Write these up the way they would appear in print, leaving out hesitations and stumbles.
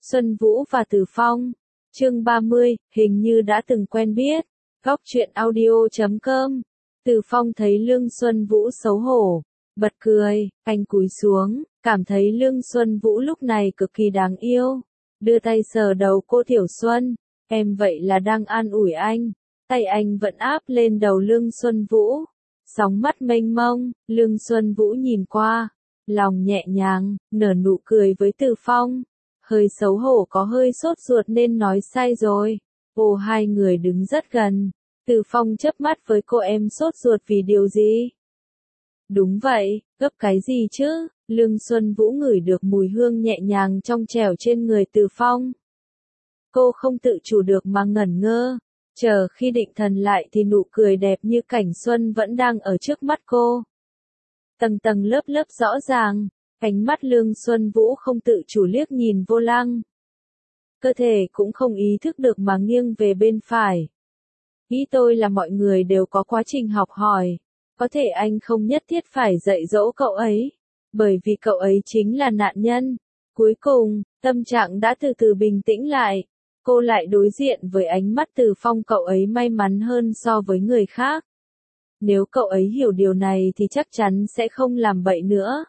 Xuân Vũ và Từ Phong. Chương 30, hình như đã từng quen biết. Góc truyện audio.com. Từ Phong thấy Lương Xuân Vũ xấu hổ, bật cười, anh cúi xuống, cảm thấy Lương Xuân Vũ lúc này cực kỳ đáng yêu. Đưa tay sờ đầu cô Tiểu Xuân, em vậy là đang an ủi anh. Tay anh vẫn áp lên đầu Lương Xuân Vũ. Sóng mắt mênh mông, Lương Xuân Vũ nhìn qua, lòng nhẹ nhàng, nở nụ cười với Từ Phong. Hơi xấu hổ có hơi sốt ruột nên nói sai rồi. Ồ, hai người đứng rất gần. Từ Phong chớp mắt với cô, em sốt ruột vì điều gì? Đúng vậy, gấp cái gì chứ? Lương Xuân Vũ ngửi được mùi hương nhẹ nhàng trong trẻo trên người Từ Phong. Cô không tự chủ được mà ngẩn ngơ. Chờ khi định thần lại thì nụ cười đẹp như cảnh xuân vẫn đang ở trước mắt cô. Tầng tầng lớp lớp rõ ràng. Ánh mắt Lương Xuân Vũ không tự chủ liếc nhìn vô lăng. Cơ thể cũng không ý thức được mà nghiêng về bên phải. Ý tôi là mọi người đều có quá trình học hỏi. Có thể anh không nhất thiết phải dạy dỗ cậu ấy. Bởi vì cậu ấy chính là nạn nhân. Cuối cùng, tâm trạng đã từ từ bình tĩnh lại. Cô lại đối diện với ánh mắt Từ Phong, cậu ấy may mắn hơn so với người khác. Nếu cậu ấy hiểu điều này thì chắc chắn sẽ không làm bậy nữa.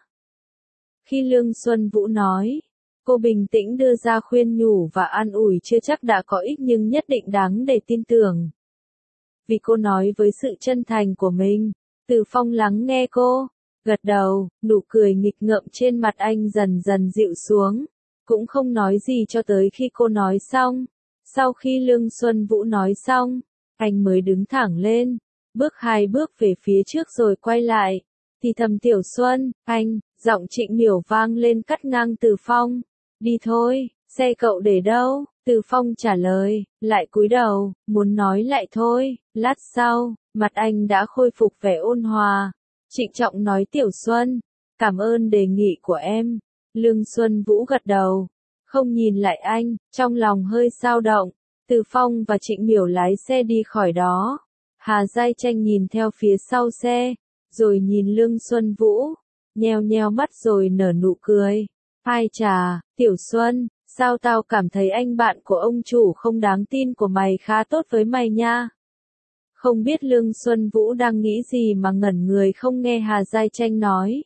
Khi Lương Xuân Vũ nói, cô bình tĩnh đưa ra khuyên nhủ và an ủi chưa chắc đã có ích nhưng nhất định đáng để tin tưởng. Vì cô nói với sự chân thành của mình, Từ Phong lắng nghe cô, gật đầu, nụ cười nghịch ngợm trên mặt anh dần dần dịu xuống, cũng không nói gì cho tới khi cô nói xong. Sau khi Lương Xuân Vũ nói xong, anh mới đứng thẳng lên, bước 2 bước về phía trước rồi quay lại, thì thầm Tiểu Xuân, anh. Giọng Trịnh Miểu vang lên cắt ngang Từ Phong. Đi thôi, xe cậu để đâu? Từ Phong trả lời, lại cúi đầu, muốn nói lại thôi. Lát sau, mặt anh đã khôi phục vẻ ôn hòa. Trịnh trọng nói, Tiểu Xuân, cảm ơn đề nghị của em. Lương Xuân Vũ gật đầu, không nhìn lại anh, trong lòng hơi dao động. Từ Phong và Trịnh Miểu lái xe đi khỏi đó. Hà Giai Tranh nhìn theo phía sau xe, rồi nhìn Lương Xuân Vũ. Nheo nheo mắt rồi nở nụ cười. Ai chà, Tiểu Xuân, sao tao cảm thấy anh bạn của ông chủ không đáng tin của mày khá tốt với mày nha. Không biết Lương Xuân Vũ đang nghĩ gì mà ngẩn người không nghe Hà Giai Tranh nói.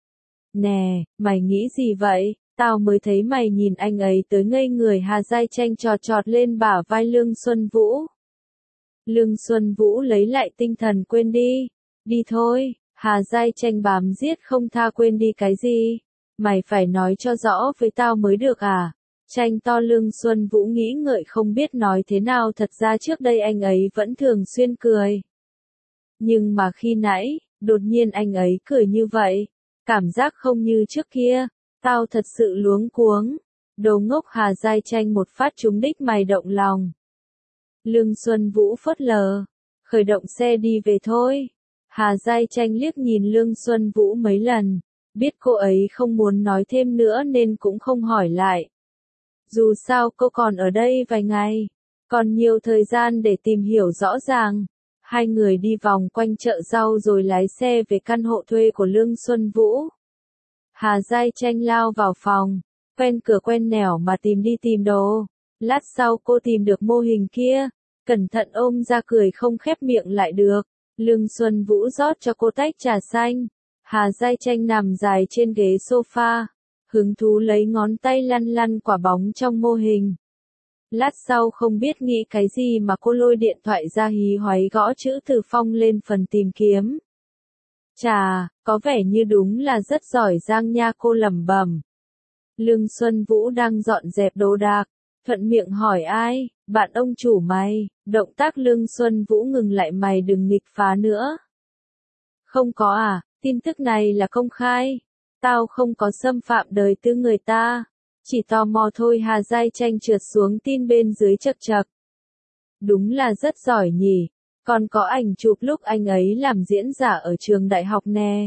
Nè, mày nghĩ gì vậy? Tao mới thấy mày nhìn anh ấy tới ngây người. Hà Giai Tranh chọt chọt lên bả vai Lương Xuân Vũ. Lương Xuân Vũ lấy lại tinh thần, quên đi. Đi thôi. Hà Giai Tranh bám giết không tha, quên đi cái gì? Mày phải nói cho rõ với tao mới được à? Tranh to. Lương Xuân Vũ nghĩ ngợi không biết nói thế nào, thật ra trước đây anh ấy vẫn thường xuyên cười. Nhưng mà khi nãy, đột nhiên anh ấy cười như vậy. Cảm giác không như trước kia. Tao thật sự luống cuống. Đồ ngốc. Hà Giai Tranh một phát trúng đích, mày động lòng. Lương Xuân Vũ phớt lờ. Khởi động xe đi về thôi. Hà Giai Tranh liếc nhìn Lương Xuân Vũ mấy lần, biết cô ấy không muốn nói thêm nữa nên cũng không hỏi lại. Dù sao cô còn ở đây vài ngày, còn nhiều thời gian để tìm hiểu rõ ràng. Hai người đi vòng quanh chợ rau rồi lái xe về căn hộ thuê của Lương Xuân Vũ. Hà Giai Tranh lao vào phòng, quen cửa quen nẻo mà tìm đi tìm đồ. Lát sau cô tìm được mô hình kia, cẩn thận ôm ra, cười không khép miệng lại được. Lương Xuân Vũ rót cho cô tách trà xanh. Hà Giai Tranh nằm dài trên ghế sofa, hứng thú lấy ngón tay lăn lăn quả bóng trong mô hình. Lát sau không biết nghĩ cái gì mà cô lôi điện thoại ra, hí hoáy gõ chữ Từ Phong lên phần tìm kiếm. Chà, có vẻ như đúng là rất giỏi giang nha, cô lẩm bẩm. Lương Xuân Vũ đang dọn dẹp đồ đạc, thuận miệng hỏi, ai? Bạn ông chủ mày. Động tác Lương Xuân Vũ ngừng lại, mày đừng nghịch phá nữa. Không có à, tin tức này là công khai. Tao không có xâm phạm đời tư người ta. Chỉ tò mò thôi. Hà Giai Tranh trượt xuống tin bên dưới chật chật. Đúng là rất giỏi nhỉ. Còn có ảnh chụp lúc anh ấy làm diễn giả ở trường đại học nè.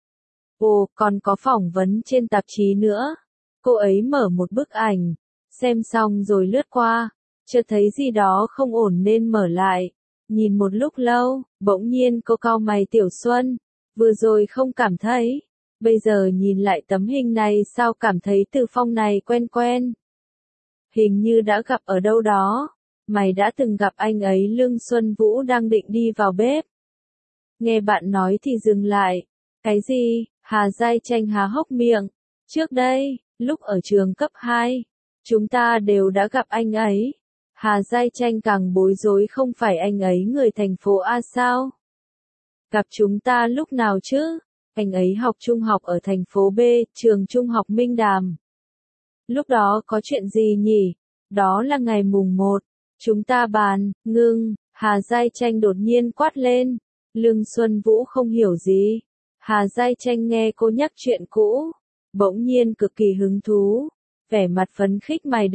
Ồ, còn có phỏng vấn trên tạp chí nữa. Cô ấy mở một bức ảnh, xem xong rồi lướt qua. Chợt thấy gì đó không ổn nên mở lại. Nhìn một lúc lâu, bỗng nhiên cô cau mày, Tiểu Xuân, vừa rồi không cảm thấy. Bây giờ nhìn lại tấm hình này sao cảm thấy Từ Phong này quen quen. hình như đã gặp ở đâu đó. Mày đã từng gặp anh ấy. Lương Xuân Vũ đang định đi vào bếp. Nghe bạn nói thì dừng lại. Cái gì? Hà Giai Tranh há hốc miệng. Trước đây, lúc ở trường cấp 2, chúng ta đều đã gặp anh ấy. Hà Giai Tranh càng bối rối, không phải anh ấy người thành phố A sao? Gặp chúng ta lúc nào chứ? Anh ấy học trung học ở thành phố B, trường trung học Minh Đàm. Lúc đó có chuyện gì nhỉ? Đó là ngày mùng 1. Chúng ta bàn, ngưng, Hà Giai Tranh đột nhiên quát lên. Lương Xuân Vũ không hiểu gì. Hà Giai Tranh nghe cô nhắc chuyện cũ, bỗng nhiên cực kỳ hứng thú. Vẻ mặt phấn khích, mày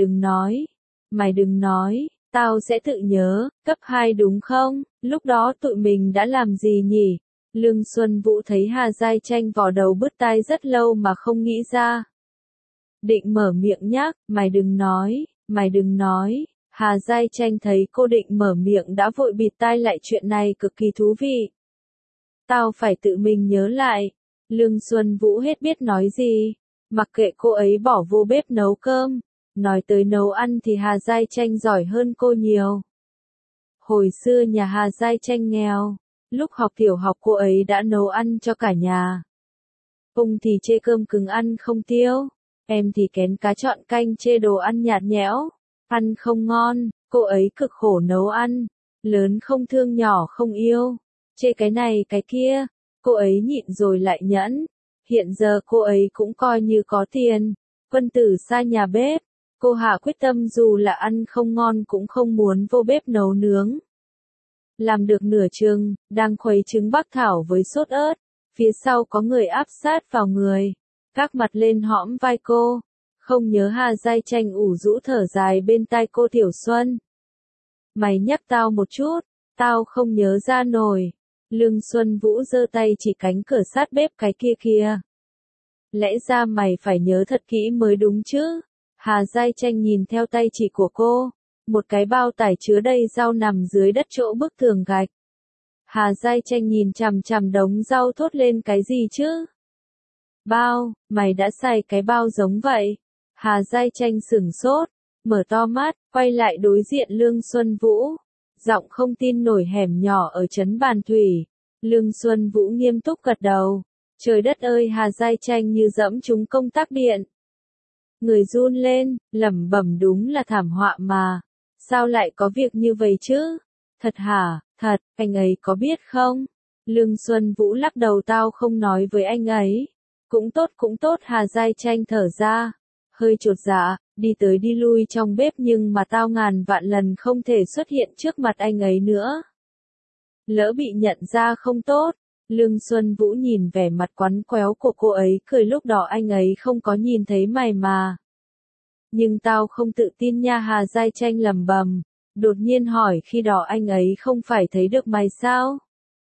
đừng nói, tao sẽ tự nhớ, cấp 2 đúng không? Lúc đó tụi mình đã làm gì nhỉ? Lương Xuân Vũ thấy Hà Giai Tranh vò đầu bứt tai rất lâu mà không nghĩ ra. Định mở miệng nhắc, mày đừng nói. Hà Giai Tranh thấy cô định mở miệng đã vội bịt tai lại, chuyện này cực kỳ thú vị. Tao phải tự mình nhớ lại. Lương Xuân Vũ hết biết nói gì. Mặc kệ cô ấy bỏ vô bếp nấu cơm. Nói tới nấu ăn thì Hà Giai Tranh giỏi hơn cô nhiều. Hồi xưa nhà Hà Giai Tranh nghèo. Lúc học tiểu học cô ấy đã nấu ăn cho cả nhà. Ông thì chê cơm cứng ăn không tiêu. Em thì kén cá chọn canh, chê đồ ăn nhạt nhẽo. Ăn không ngon, cô ấy cực khổ nấu ăn. Lớn không thương nhỏ không yêu. Chê cái này cái kia. Cô ấy nhịn rồi lại nhẫn. Hiện giờ cô ấy cũng coi như có tiền. Quân tử xa nhà bếp. Cô hạ quyết tâm dù là ăn không ngon cũng không muốn vô bếp nấu nướng. Làm được nửa chừng, đang khuấy trứng bắc thảo với sốt ớt. Phía sau có người áp sát vào người. Các mặt lên hõm vai cô. Không nhớ. Hà Giai Tranh ủ rũ thở dài bên tai cô. Tiểu Xuân, mày nhắc tao một chút, tao không nhớ ra nổi. Lương Xuân Vũ giơ tay chỉ cánh cửa sát bếp cái kia kìa. Lẽ ra mày phải nhớ thật kỹ mới đúng chứ. Hà Giai Tranh nhìn theo tay chỉ của cô. Một cái bao tải chứa đầy rau nằm dưới đất chỗ bức tường gạch. Hà Giai Tranh nhìn chằm chằm đống rau thốt lên, cái gì chứ? Bao, mày đã xài cái bao giống vậy. Hà Giai Tranh sửng sốt, mở to mắt, quay lại đối diện Lương Xuân Vũ. Giọng không tin nổi. Hẻm nhỏ ở trấn Bàn Thủy. Lương Xuân Vũ nghiêm túc gật đầu. Trời đất ơi! Hà Giai Tranh như dẫm trúng công tắc điện. Người run lên, lẩm bẩm, đúng là thảm họa mà. Sao lại có việc như vậy chứ? Thật hả? Thật, anh ấy có biết không? Lương Xuân Vũ lắc đầu, tao không nói với anh ấy. Cũng tốt. Hà Giai Tranh thở ra. Hơi chột dạ, đi tới đi lui trong bếp, nhưng mà tao ngàn vạn lần không thể xuất hiện trước mặt anh ấy nữa. Lỡ bị nhận ra không tốt. Lương Xuân Vũ nhìn vẻ mặt quắn quéo của cô ấy, cười, lúc đó anh ấy không có nhìn thấy mày mà. Nhưng tao không tự tin nha. Hà Giai Tranh lẩm bẩm, đột nhiên hỏi, khi đó anh ấy không phải thấy được mày sao?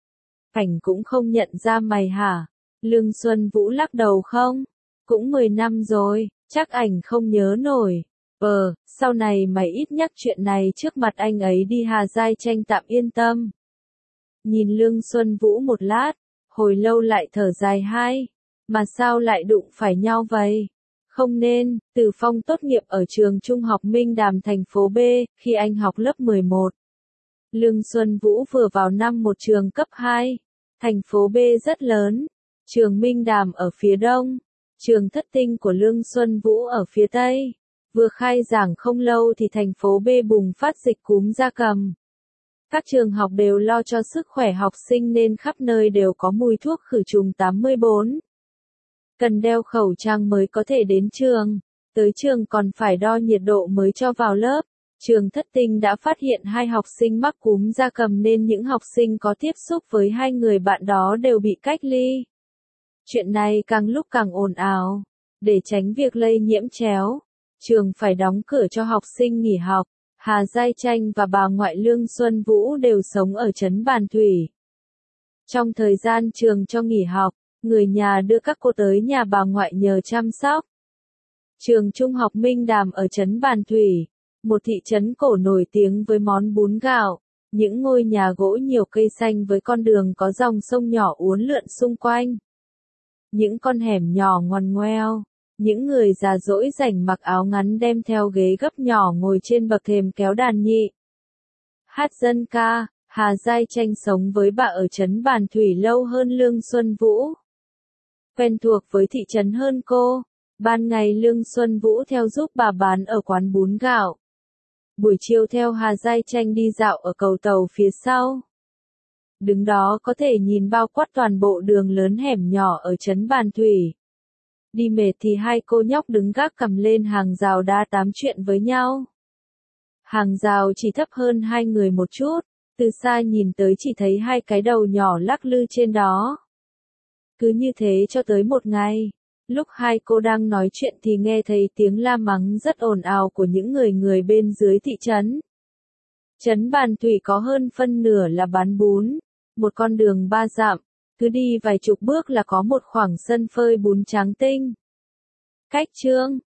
Ảnh cũng không nhận ra mày hả? Lương Xuân Vũ lắc đầu, không. Cũng 10 năm rồi, chắc ảnh không nhớ nổi. Sau này mày ít nhắc chuyện này trước mặt anh ấy đi. Hà Giai Tranh tạm yên tâm. Nhìn Lương Xuân Vũ một lát, hồi lâu lại thở dài, mà sao lại đụng phải nhau vậy? Không nên. Từ Phong tốt nghiệp ở trường trung học Minh Đàm thành phố B, khi anh học lớp 11. Lương Xuân Vũ vừa vào năm một trường cấp 2. Thành phố B rất lớn. Trường Minh Đàm ở phía đông. Trường Thất Tinh của Lương Xuân Vũ ở phía tây. Vừa khai giảng không lâu thì thành phố B bùng phát dịch cúm gia cầm. Các trường học đều lo cho sức khỏe học sinh nên khắp nơi đều có mùi thuốc khử trùng 84. Cần đeo khẩu trang mới có thể đến trường. Tới trường còn phải đo nhiệt độ mới cho vào lớp. Trường Thất Tinh đã phát hiện 2 học sinh mắc cúm gia cầm nên những học sinh có tiếp xúc với 2 người bạn đó đều bị cách ly. Chuyện này càng lúc càng ồn ào. Để tránh việc lây nhiễm chéo, trường phải đóng cửa cho học sinh nghỉ học. Hà Giai Tranh và bà ngoại Lương Xuân Vũ đều sống ở trấn Bàn Thủy. Trong thời gian trường cho nghỉ học, người nhà đưa các cô tới nhà bà ngoại nhờ chăm sóc. Trường trung học Minh Đàm ở trấn Bàn Thủy, một thị trấn cổ nổi tiếng với món bún gạo, những ngôi nhà gỗ, nhiều cây xanh với con đường có dòng sông nhỏ uốn lượn xung quanh. Những con hẻm nhỏ ngoằn ngoèo, Những người già dỗi rảnh mặc áo ngắn đem theo ghế gấp nhỏ ngồi trên bậc thềm kéo đàn nhị. Hát dân ca, Hà Giai Tranh sống với bà ở trấn Bàn Thủy lâu hơn Lương Xuân Vũ. Quen thuộc với thị trấn hơn cô, ban ngày Lương Xuân Vũ theo giúp bà bán ở quán bún gạo. Buổi chiều theo Hà Giai Tranh đi dạo ở cầu tàu phía sau. Đứng đó có thể nhìn bao quát toàn bộ đường lớn hẻm nhỏ ở trấn Bàn Thủy. Đi mệt thì hai cô nhóc đứng gác cầm lên hàng rào đá tám chuyện với nhau. Hàng rào chỉ thấp hơn hai người một chút, từ xa nhìn tới chỉ thấy hai cái đầu nhỏ lắc lư trên đó. Cứ như thế cho tới một ngày, lúc hai cô đang nói chuyện thì nghe thấy tiếng la mắng rất ồn ào của những người bên dưới thị trấn. Trấn Bàn Thủy có hơn phân nửa là bán bún, một con đường 3 dặm, cứ đi vài chục bước là có một khoảng sân phơi bún tráng tinh. Cách Trương,